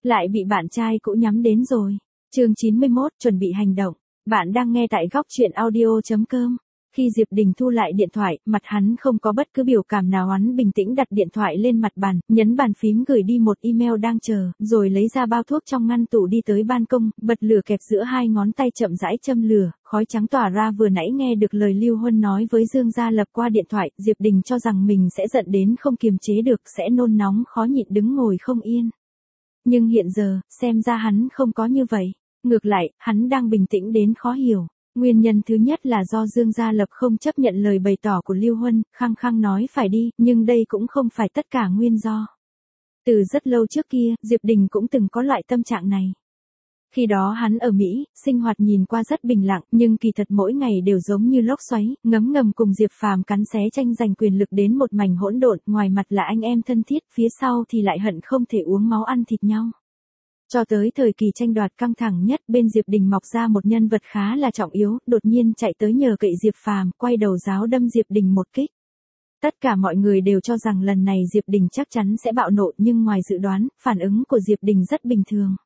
Lại bị bạn trai cũ nhắm đến rồi. Chương 91, chuẩn bị hành động. Bạn đang nghe tại góc truyện audio.com. Khi Diệp Đình thu lại điện thoại, mặt hắn không có bất cứ biểu cảm nào, hắn bình tĩnh đặt điện thoại lên mặt bàn, nhấn bàn phím gửi đi một email đang chờ, rồi lấy ra bao thuốc trong ngăn tủ đi tới ban công, bật lửa kẹp giữa hai ngón tay chậm rãi châm lửa, khói trắng tỏa ra. Vừa nãy nghe được lời Lưu Huân nói với Dương Gia Lập qua điện thoại, Diệp Đình cho rằng mình sẽ giận đến không kiềm chế được, sẽ nôn nóng khó nhịn đứng ngồi không yên. Nhưng hiện giờ, xem ra hắn không có như vậy. Ngược lại, hắn đang bình tĩnh đến khó hiểu. Nguyên nhân thứ nhất là do Dương Gia Lập không chấp nhận lời bày tỏ của Lưu Huân, khăng khăng nói phải đi, nhưng đây cũng không phải tất cả nguyên do. Từ rất lâu trước kia, Diệp Đình cũng từng có loại tâm trạng này. Khi đó hắn ở Mỹ, sinh hoạt nhìn qua rất bình lặng, nhưng kỳ thật mỗi ngày đều giống như lốc xoáy, ngấm ngầm cùng Diệp Phàm cắn xé tranh giành quyền lực đến một mảnh hỗn độn, ngoài mặt là anh em thân thiết, phía sau thì lại hận không thể uống máu ăn thịt nhau. Cho tới thời kỳ tranh đoạt căng thẳng nhất, bên Diệp Đình mọc ra một nhân vật khá là trọng yếu, đột nhiên chạy tới nhờ cậy Diệp Phàm, quay đầu giáo đâm Diệp Đình một kích. Tất cả mọi người đều cho rằng lần này Diệp Đình chắc chắn sẽ bạo nộ, nhưng ngoài dự đoán, phản ứng của Diệp Đình rất bình thường.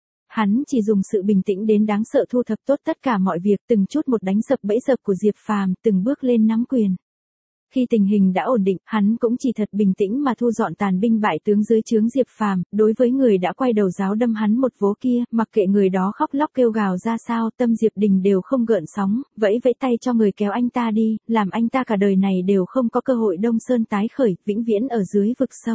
Hắn chỉ dùng sự bình tĩnh đến đáng sợ thu thập tốt tất cả mọi việc, từng chút một đánh sập bẫy dập của Diệp Phàm, từng bước lên nắm quyền. Khi tình hình đã ổn định, hắn cũng chỉ thật bình tĩnh mà thu dọn tàn binh bại tướng dưới trướng Diệp Phàm. Đối với người đã quay đầu giáo đâm hắn một vố kia, mặc kệ người đó khóc lóc kêu gào ra sao, tâm Diệp Đình đều không gợn sóng, vẫy vẫy tay cho người kéo anh ta đi, làm anh ta cả đời này đều không có cơ hội đông sơn tái khởi, vĩnh viễn ở dưới vực sâu.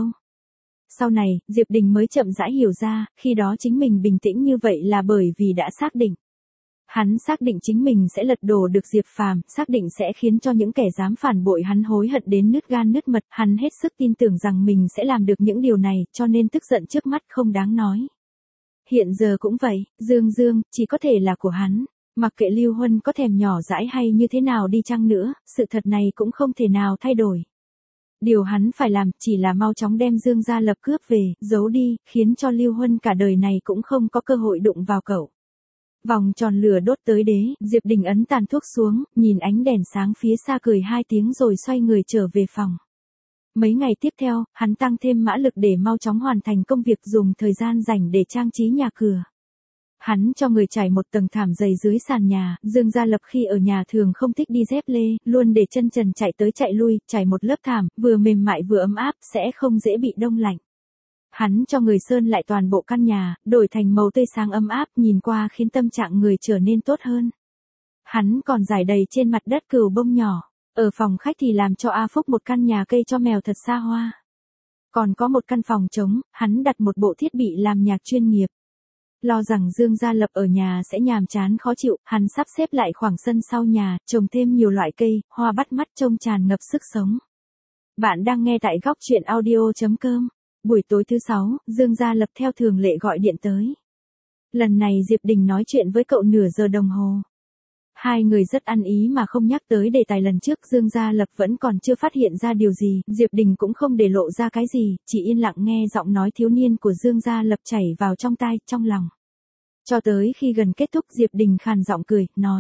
Sau này, Diệp Đình mới chậm rãi hiểu ra, khi đó chính mình bình tĩnh như vậy là bởi vì đã xác định. Hắn xác định chính mình sẽ lật đổ được Diệp Phàm, xác định sẽ khiến cho những kẻ dám phản bội hắn hối hận đến nứt gan nứt mật, hắn hết sức tin tưởng rằng mình sẽ làm được những điều này, cho nên tức giận trước mắt không đáng nói. Hiện giờ cũng vậy, Dương chỉ có thể là của hắn, mặc kệ Lưu Huân có thèm nhỏ dãi hay như thế nào đi chăng nữa, sự thật này cũng không thể nào thay đổi. Điều hắn phải làm chỉ là mau chóng đem Dương Gia Lập cướp về, giấu đi, khiến cho Lưu Huân cả đời này cũng không có cơ hội đụng vào cậu. Vòng tròn lửa đốt tới đế, Diệp Đình ấn tàn thuốc xuống, nhìn ánh đèn sáng phía xa cười hai tiếng rồi xoay người trở về phòng. Mấy ngày tiếp theo, hắn tăng thêm mã lực để mau chóng hoàn thành công việc, dùng thời gian rảnh để trang trí nhà cửa. Hắn cho người trải một tầng thảm dày dưới sàn nhà, Dương Gia Lập khi ở nhà thường không thích đi dép lê, luôn để chân trần chạy tới chạy lui, trải một lớp thảm, vừa mềm mại vừa ấm áp, sẽ không dễ bị đông lạnh. Hắn cho người sơn lại toàn bộ căn nhà, đổi thành màu tươi sáng ấm áp, nhìn qua khiến tâm trạng người trở nên tốt hơn. Hắn còn rải đầy trên mặt đất cừu bông nhỏ, ở phòng khách thì làm cho A Phúc một căn nhà cây cho mèo thật xa hoa. Còn có một căn phòng trống, hắn đặt một bộ thiết bị làm nhạc chuyên nghiệp. Lo rằng Dương Gia Lập ở nhà sẽ nhàm chán khó chịu, hắn sắp xếp lại khoảng sân sau nhà, trồng thêm nhiều loại cây, hoa bắt mắt trông tràn ngập sức sống. Bạn đang nghe tại góc truyện audio.com. Buổi tối thứ 6, Dương Gia Lập theo thường lệ gọi điện tới. Lần này Diệp Đình nói chuyện với cậu nửa giờ đồng hồ. Hai người rất ăn ý mà không nhắc tới đề tài lần trước, Dương Gia Lập vẫn còn chưa phát hiện ra điều gì, Diệp Đình cũng không để lộ ra cái gì, chỉ yên lặng nghe giọng nói thiếu niên của Dương Gia Lập chảy vào trong tai, trong lòng. Cho tới khi gần kết thúc, Diệp Đình khàn giọng cười, nói.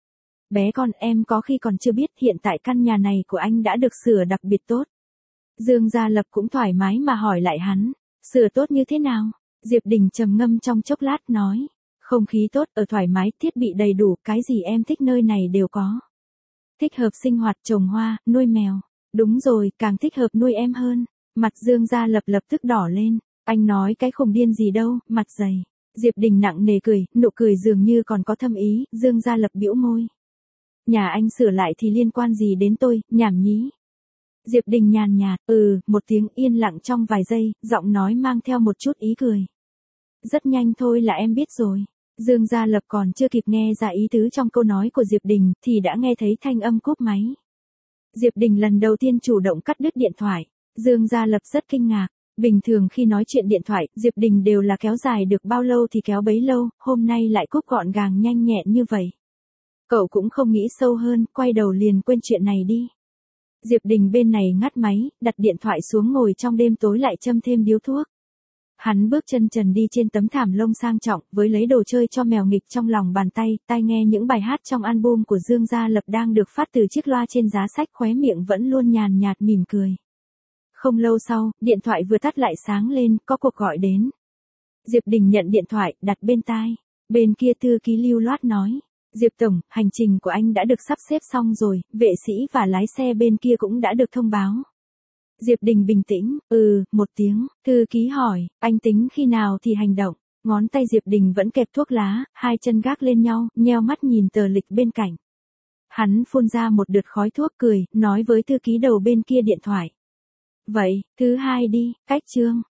Bé con, em có khi còn chưa biết hiện tại căn nhà này của anh đã được sửa đặc biệt tốt. Dương Gia Lập cũng thoải mái mà hỏi lại hắn, sửa tốt như thế nào? Diệp Đình trầm ngâm trong chốc lát nói, không khí tốt, ở thoải mái, thiết bị đầy đủ, cái gì em thích nơi này đều có. Thích hợp sinh hoạt, trồng hoa, nuôi mèo. Đúng rồi, càng thích hợp nuôi em hơn. Mặt Dương Gia Lập lập tức đỏ lên, anh nói cái khùng điên gì đâu, mặt dày. Diệp Đình nặng nề cười, nụ cười dường như còn có thâm ý, Dương Gia Lập bĩu môi. Nhà anh sửa lại thì liên quan gì đến tôi, nhảm nhí. Diệp Đình nhàn nhạt, một tiếng, yên lặng trong vài giây, giọng nói mang theo một chút ý cười. Rất nhanh thôi là em biết rồi. Dương Gia Lập còn chưa kịp nghe ra ý tứ trong câu nói của Diệp Đình, thì đã nghe thấy thanh âm cúp máy. Diệp Đình lần đầu tiên chủ động cắt đứt điện thoại. Dương Gia Lập rất kinh ngạc. Bình thường khi nói chuyện điện thoại, Diệp Đình đều là kéo dài được bao lâu thì kéo bấy lâu, hôm nay lại cúp gọn gàng nhanh nhẹn như vậy. Cậu cũng không nghĩ sâu hơn, quay đầu liền quên chuyện này đi. Diệp Đình bên này ngắt máy, đặt điện thoại xuống, ngồi trong đêm tối lại châm thêm điếu thuốc. Hắn bước chân trần đi trên tấm thảm lông sang trọng, với lấy đồ chơi cho mèo nghịch trong lòng bàn tay, tai nghe những bài hát trong album của Dương Gia Lập đang được phát từ chiếc loa trên giá sách, khóe miệng vẫn luôn nhàn nhạt mỉm cười. Không lâu sau, điện thoại vừa tắt lại sáng lên, có cuộc gọi đến. Diệp Đình nhận điện thoại, đặt bên tai. Bên kia thư ký lưu loát nói. Diệp Tổng, hành trình của anh đã được sắp xếp xong rồi, vệ sĩ và lái xe bên kia cũng đã được thông báo. Diệp Đình bình tĩnh, một tiếng, thư ký hỏi, anh tính khi nào thì hành động? Ngón tay Diệp Đình vẫn kẹp thuốc lá, hai chân gác lên nhau, nheo mắt nhìn tờ lịch bên cạnh. Hắn phun ra một đợt khói thuốc cười, nói với thư ký đầu bên kia điện thoại. Vậy, thứ hai đi, cách chương.